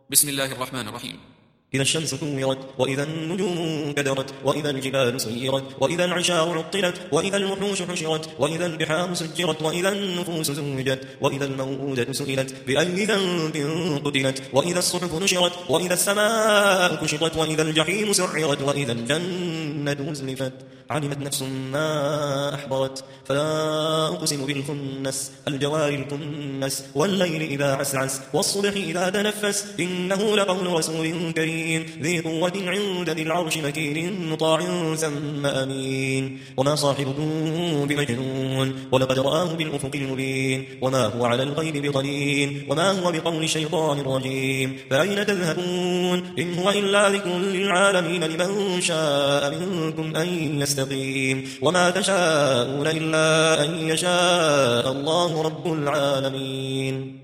بسم الله الرحمن الرحيم. إذا الشمس كورت، وإذا النجوم كدرت، وإذا الجبال سيرت، وإذا العشار عطلت، وإذا الوحوش حشرت، وإذا البحار سجرت، وإذا النفوس زوجت، وإذا الموءودة سئلت بأي ذنب قتلت، وإذا الصحف نشرت، وإذا السماء كشطت، وإذا الجحيم سعرت، وإذا الجنة أزلفت. علمت نفس ما أحضرت. فلا أقسم بالخنس الجوار الكنس، والليل إذا عسعس، والصبح إذا تنفس، إنه لقول رسول كريم ذي قوة عند ذي العرش مكين مطاع ثم أمين. وما صاحبكم بمجنون، ولقد رآه بالأفق المبين، وما هو على الغيب بضنين، وما هو بقول شيطان رجيم. فأين تذهبون؟ إن هو إلا ذكر للعالمين لمن شاء منكم أن يستقيم. وما تشاءون إلا أن يشاء الله رب العالمين.